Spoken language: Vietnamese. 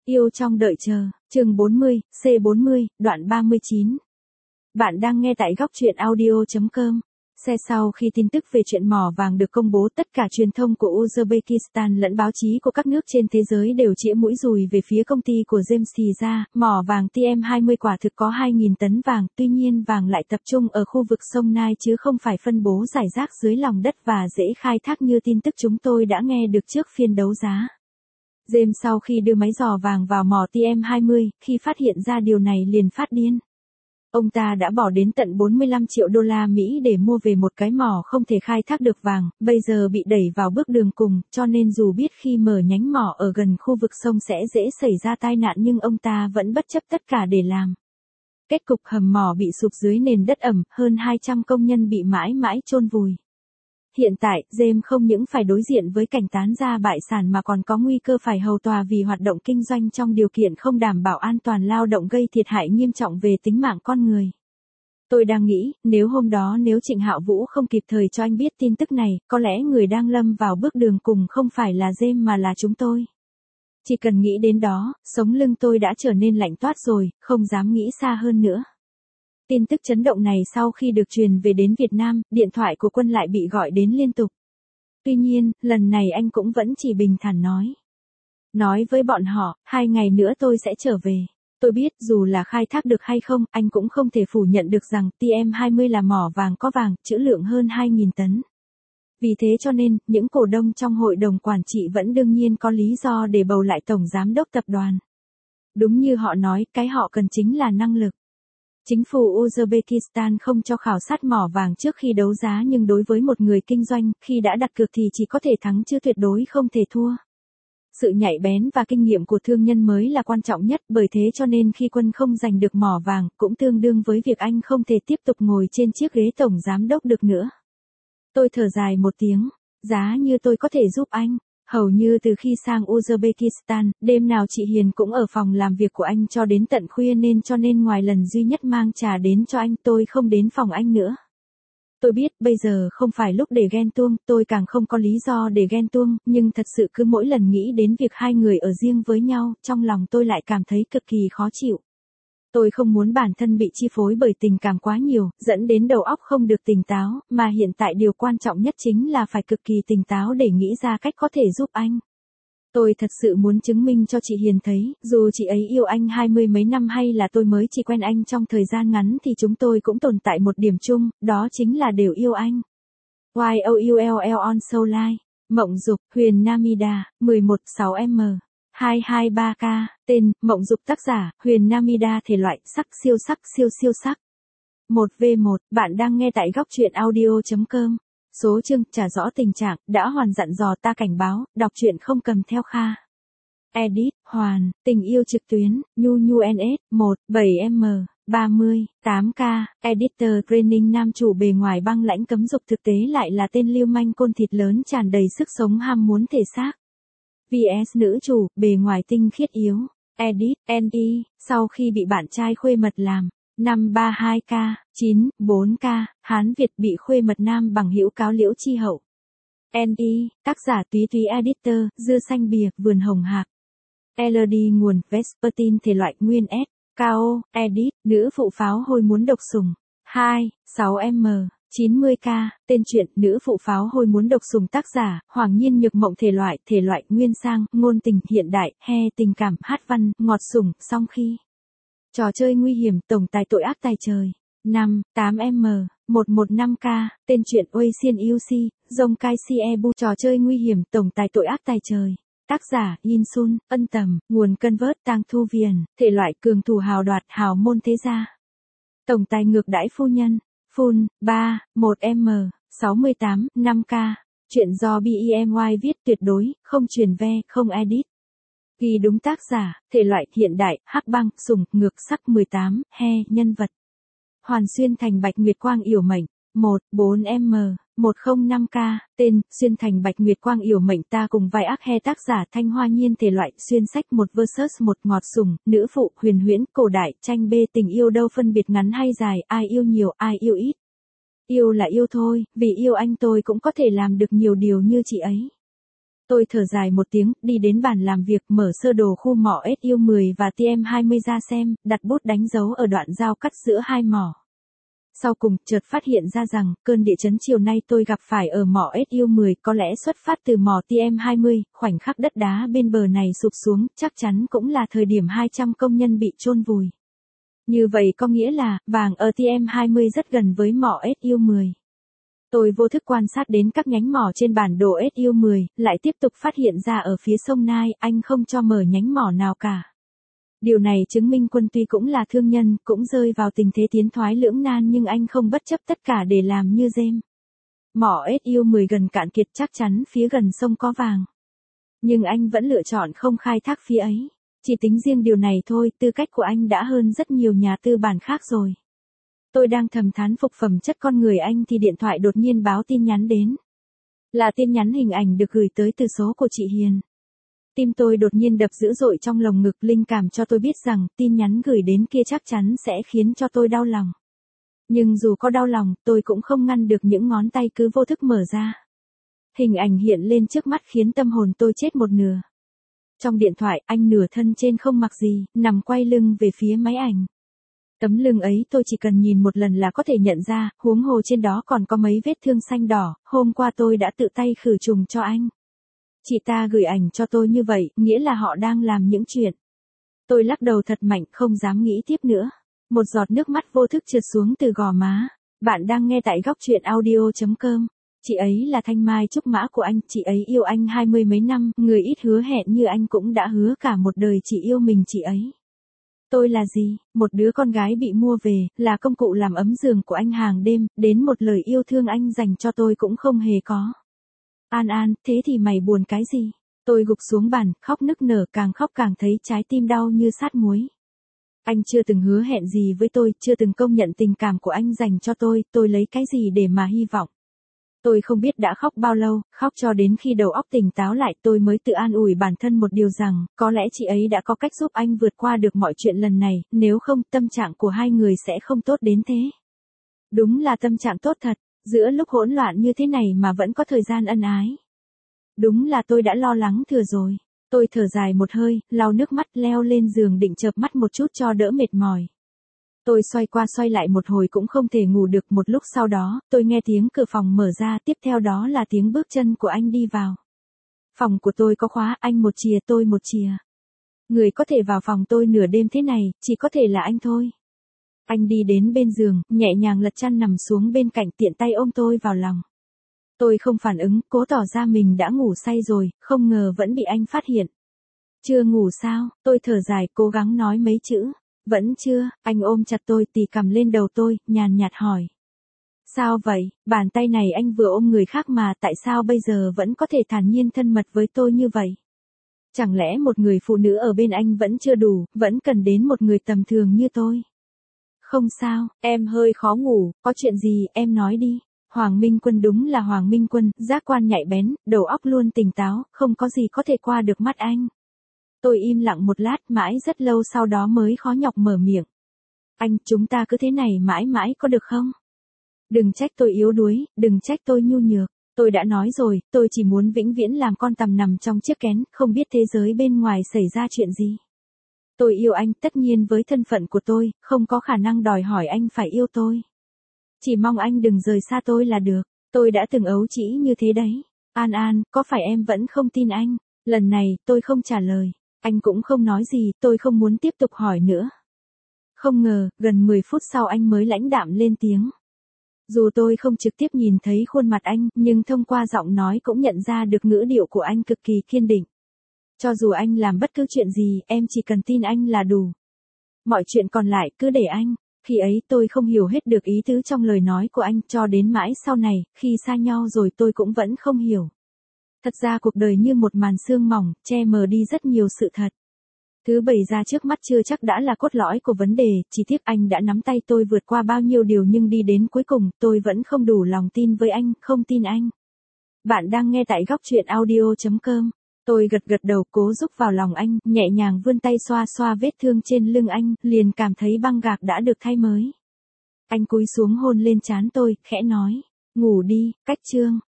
Yêu trong đợi chờ, chương 40, C40, đoạn 39. Bạn đang nghe tại góc truyện audio.com. Sau khi tin tức về chuyện mỏ vàng được công bố, tất cả truyền thông của Uzbekistan lẫn báo chí của các nước trên thế giới đều chĩa mũi dùi về phía công ty của James thì ra, mỏ vàng TM20 quả thực có 2.000 tấn vàng, tuy nhiên vàng lại tập trung ở khu vực sông Nile chứ không phải phân bố rải rác dưới lòng đất và dễ khai thác như tin tức chúng tôi đã nghe được trước phiên đấu giá. James sau khi đưa máy dò vàng vào mỏ TM20, khi phát hiện ra điều này liền phát điên. Ông ta đã bỏ đến tận 45 triệu đô la Mỹ để mua về một cái mỏ không thể khai thác được vàng, bây giờ bị đẩy vào bước đường cùng, cho nên dù biết khi mở nhánh mỏ ở gần khu vực sông sẽ dễ xảy ra tai nạn nhưng ông ta vẫn bất chấp tất cả để làm. Kết cục hầm mỏ bị sụp dưới nền đất ẩm, hơn 200 công nhân bị mãi mãi chôn vùi. Hiện tại, James không những phải đối diện với cảnh tán gia bại sản mà còn có nguy cơ phải hầu tòa vì hoạt động kinh doanh trong điều kiện không đảm bảo an toàn lao động gây thiệt hại nghiêm trọng về tính mạng con người. Tôi đang nghĩ, nếu Trịnh Hạo Vũ không kịp thời cho anh biết tin tức này, có lẽ người đang lâm vào bước đường cùng không phải là James mà là chúng tôi. Chỉ cần nghĩ đến đó, sống lưng tôi đã trở nên lạnh toát rồi, không dám nghĩ xa hơn nữa. Tin tức chấn động này sau khi được truyền về đến Việt Nam, điện thoại của Quân lại bị gọi đến liên tục. Tuy nhiên, lần này anh cũng vẫn chỉ bình thản nói với bọn họ, 2 ngày nữa tôi sẽ trở về. Tôi biết dù là khai thác được hay không, anh cũng không thể phủ nhận được rằng TM20 là mỏ vàng có vàng, trữ lượng hơn 2.000 tấn. Vì thế cho nên, những cổ đông trong hội đồng quản trị vẫn đương nhiên có lý do để bầu lại tổng giám đốc tập đoàn. Đúng như họ nói, cái họ cần chính là năng lực. Chính phủ Uzbekistan không cho khảo sát mỏ vàng trước khi đấu giá nhưng đối với một người kinh doanh, khi đã đặt cược thì chỉ có thể thắng chứ tuyệt đối không thể thua. Sự nhạy bén và kinh nghiệm của thương nhân mới là quan trọng nhất, bởi thế cho nên khi Quân không giành được mỏ vàng, cũng tương đương với việc anh không thể tiếp tục ngồi trên chiếc ghế tổng giám đốc được nữa. Tôi thở dài một tiếng, giá như tôi có thể giúp anh. Hầu như từ khi sang Uzbekistan, đêm nào chị Hiền cũng ở phòng làm việc của anh cho đến tận khuya cho nên ngoài lần duy nhất mang trà đến cho anh tôi không đến phòng anh nữa. Tôi biết bây giờ không phải lúc để ghen tuông, tôi càng không có lý do để ghen tuông, nhưng thật sự cứ mỗi lần nghĩ đến việc hai người ở riêng với nhau, trong lòng tôi lại cảm thấy cực kỳ khó chịu. Tôi không muốn bản thân bị chi phối bởi tình cảm quá nhiều, dẫn đến đầu óc không được tỉnh táo, mà hiện tại điều quan trọng nhất chính là phải cực kỳ tỉnh táo để nghĩ ra cách có thể giúp anh. Tôi thật sự muốn chứng minh cho chị Hiền thấy, dù chị ấy yêu anh 20 mấy năm hay là tôi mới chỉ quen anh trong thời gian ngắn thì chúng tôi cũng tồn tại một điểm chung, đó chính là đều yêu anh. YOULL on Soul Live, Mộng Dục, Huyền Namida, 11-6M. 223K, tên, Mộng Dục tác giả, Huyền Namida thể loại, sắc siêu sắc. 1v1, bạn đang nghe tại góc truyện audio.com. Số chương, trả rõ tình trạng, đã hoàn dặn dò ta cảnh báo, đọc truyện không cầm theo Kha. Edit, Hoàn, tình yêu trực tuyến, Nhu NS, 1, 7M, 30, 8K, Editor Training nam chủ bề ngoài băng lãnh cấm dục thực tế lại là tên lưu manh côn thịt lớn tràn đầy sức sống ham muốn thể xác. VS nữ chủ, bề ngoài tinh khiết yếu. Edit, NE, sau khi bị bạn trai khuê mật làm. 532K, 9, 4K, Hán Việt bị khuê mật nam bằng hữu cáo Liễu Chi Hậu. NE, tác giả Túy Editor, Dưa xanh bìa, Vườn hồng hạc. LD nguồn, Vespertine thể loại nguyên S. KO, Edit, nữ phụ pháo hôi muốn độc sủng. 2, 6M. 90K, tên truyện, nữ phụ pháo hôi muốn độc sủng tác giả, Hoàng Nhiên Nhược Mộng thể loại, nguyên sang, ngôn tình, hiện đại, tình cảm, hát văn, ngọt sủng, song khi. Trò chơi nguy hiểm, tổng tài tội ác tài trời. 5, 8M, 115K, tên truyện Uy Xiên Yêu Si, Dông Cai Si Ebu, trò chơi nguy hiểm, tổng tài tội ác tài trời. Tác giả, Yin Sun, Ân Tầm, nguồn Convert Tang Thu Viền, thể loại cường thủ hào đoạt, hào môn thế gia. Tổng tài ngược đãi phu nhân. Full, 3, 1M, 68, 5K, chuyện do BEMY viết tuyệt đối, không truyền ve, không edit. Ghi đúng tác giả, thể loại, hiện đại, hắc băng, sủng, ngược sắc 18, nhân vật. Hoàn Xuyên Thành Bạch Nguyệt Quang Yểu Mệnh, 1, 4M, 105K, tên, Xuyên Thành Bạch Nguyệt Quang Yểu Mệnh ta cùng vai ác tác giả Thanh Hoa Nhiên thể loại, xuyên sách 1 vs 1 ngọt sủng, nữ phụ, huyền huyễn, cổ đại, tranh bê tình yêu đâu phân biệt ngắn hay dài, ai yêu nhiều, ai yêu ít. Yêu là yêu thôi, vì yêu anh tôi cũng có thể làm được nhiều điều như chị ấy. Tôi thở dài một tiếng, đi đến bàn làm việc, mở sơ đồ khu mỏ SU10 và TM20 ra xem, đặt bút đánh dấu ở đoạn giao cắt giữa hai mỏ. Sau cùng, chợt phát hiện ra rằng, cơn địa chấn chiều nay tôi gặp phải ở mỏ SU10 có lẽ xuất phát từ mỏ TM20, khoảnh khắc đất đá bên bờ này sụp xuống, chắc chắn cũng là thời điểm 200 công nhân bị chôn vùi. Như vậy có nghĩa là, vàng ở TM20 rất gần với mỏ SU10. Tôi vô thức quan sát đến các nhánh mỏ trên bản đồ SU10, lại tiếp tục phát hiện ra ở phía sông Nile, anh không cho mở nhánh mỏ nào cả. Điều này chứng minh Quân tuy cũng là thương nhân, cũng rơi vào tình thế tiến thoái lưỡng nan nhưng anh không bất chấp tất cả để làm như James. Mỏ SU10 gần cạn kiệt chắc chắn phía gần sông có vàng. Nhưng anh vẫn lựa chọn không khai thác phía ấy. Chỉ tính riêng điều này thôi, tư cách của anh đã hơn rất nhiều nhà tư bản khác rồi. Tôi đang thầm thán phục phẩm chất con người anh thì điện thoại đột nhiên báo tin nhắn đến. Là tin nhắn hình ảnh được gửi tới từ số của chị Hiền. Tim tôi đột nhiên đập dữ dội trong lồng ngực, linh cảm cho tôi biết rằng tin nhắn gửi đến kia chắc chắn sẽ khiến cho tôi đau lòng. Nhưng dù có đau lòng, tôi cũng không ngăn được những ngón tay cứ vô thức mở ra. Hình ảnh hiện lên trước mắt khiến tâm hồn tôi chết một nửa. Trong điện thoại, anh nửa thân trên không mặc gì, nằm quay lưng về phía máy ảnh. Tấm lưng ấy tôi chỉ cần nhìn một lần là có thể nhận ra, huống hồ trên đó còn có mấy vết thương xanh đỏ, hôm qua tôi đã tự tay khử trùng cho anh. Chị ta gửi ảnh cho tôi như vậy, nghĩa là họ đang làm những chuyện. Tôi lắc đầu thật mạnh, không dám nghĩ tiếp nữa. Một giọt nước mắt vô thức trượt xuống từ gò má. Bạn đang nghe tại góc truyện audio.com. Chị ấy là Thanh Mai Trúc Mã của anh, chị ấy yêu anh 20 mấy năm, người ít hứa hẹn như anh cũng đã hứa cả một đời chỉ yêu mình chị ấy. Tôi là gì? Một đứa con gái bị mua về, là công cụ làm ấm giường của anh hàng đêm, đến một lời yêu thương anh dành cho tôi cũng không hề có. An An, thế thì mày buồn cái gì? Tôi gục xuống bàn, khóc nức nở, càng khóc càng thấy trái tim đau như sát muối. Anh chưa từng hứa hẹn gì với tôi, chưa từng công nhận tình cảm của anh dành cho tôi lấy cái gì để mà hy vọng. Tôi không biết đã khóc bao lâu, khóc cho đến khi đầu óc tỉnh táo lại tôi mới tự an ủi bản thân một điều rằng, có lẽ chị ấy đã có cách giúp anh vượt qua được mọi chuyện lần này, nếu không tâm trạng của hai người sẽ không tốt đến thế. Đúng là tâm trạng tốt thật, giữa lúc hỗn loạn như thế này mà vẫn có thời gian ân ái. Đúng là tôi đã lo lắng thừa rồi. Tôi thở dài một hơi, lau nước mắt leo lên giường định chợp mắt một chút cho đỡ mệt mỏi. Tôi xoay qua xoay lại một hồi cũng không thể ngủ được, một lúc sau đó, tôi nghe tiếng cửa phòng mở ra, tiếp theo đó là tiếng bước chân của anh đi vào. Phòng của tôi có khóa, anh một chìa tôi một chìa. Người có thể vào phòng tôi nửa đêm thế này, chỉ có thể là anh thôi. Anh đi đến bên giường, nhẹ nhàng lật chăn nằm xuống bên cạnh, tiện tay ôm tôi vào lòng. Tôi không phản ứng, cố tỏ ra mình đã ngủ say rồi, không ngờ vẫn bị anh phát hiện. Chưa ngủ sao? Tôi thở dài, cố gắng nói mấy chữ. Vẫn chưa, anh ôm chặt tôi, tì cằm lên đầu tôi, nhàn nhạt hỏi. Sao vậy, bàn tay này anh vừa ôm người khác mà, tại sao bây giờ vẫn có thể thản nhiên thân mật với tôi như vậy? Chẳng lẽ một người phụ nữ ở bên anh vẫn chưa đủ, vẫn cần đến một người tầm thường như tôi? Không sao, em hơi khó ngủ, có chuyện gì, em nói đi. Hoàng Minh Quân đúng là Hoàng Minh Quân, giác quan nhạy bén, đầu óc luôn tỉnh táo, không có gì có thể qua được mắt anh. Tôi im lặng một lát, mãi rất lâu sau đó mới khó nhọc mở miệng. Anh, chúng ta cứ thế này mãi mãi có được không? Đừng trách tôi yếu đuối, đừng trách tôi nhu nhược. Tôi đã nói rồi, tôi chỉ muốn vĩnh viễn làm con tằm nằm trong chiếc kén, không biết thế giới bên ngoài xảy ra chuyện gì. Tôi yêu anh, tất nhiên với thân phận của tôi, không có khả năng đòi hỏi anh phải yêu tôi. Chỉ mong anh đừng rời xa tôi là được. Tôi đã từng ấu trĩ như thế đấy. An An, có phải em vẫn không tin anh? Lần này, tôi không trả lời. Anh cũng không nói gì, tôi không muốn tiếp tục hỏi nữa. Không ngờ, gần 10 phút sau anh mới lãnh đạm lên tiếng. Dù tôi không trực tiếp nhìn thấy khuôn mặt anh, nhưng thông qua giọng nói cũng nhận ra được ngữ điệu của anh cực kỳ kiên định. Cho dù anh làm bất cứ chuyện gì, em chỉ cần tin anh là đủ. Mọi chuyện còn lại cứ để anh. Khi ấy tôi không hiểu hết được ý tứ trong lời nói của anh, cho đến mãi sau này, khi xa nhau rồi tôi cũng vẫn không hiểu. Thật ra cuộc đời như một màn sương mỏng, che mờ đi rất nhiều sự thật. Thứ bày ra trước mắt chưa chắc đã là cốt lõi của vấn đề, chỉ tiếc anh đã nắm tay tôi vượt qua bao nhiêu điều nhưng đi đến cuối cùng, tôi vẫn không đủ lòng tin với anh, không tin anh. Bạn đang nghe tại góc truyện audio.com. Tôi gật gật đầu cố giúp vào lòng anh, nhẹ nhàng vươn tay xoa xoa vết thương trên lưng anh, liền cảm thấy băng gạc đã được thay mới. Anh cúi xuống hôn lên trán tôi, khẽ nói, ngủ đi, cách chương.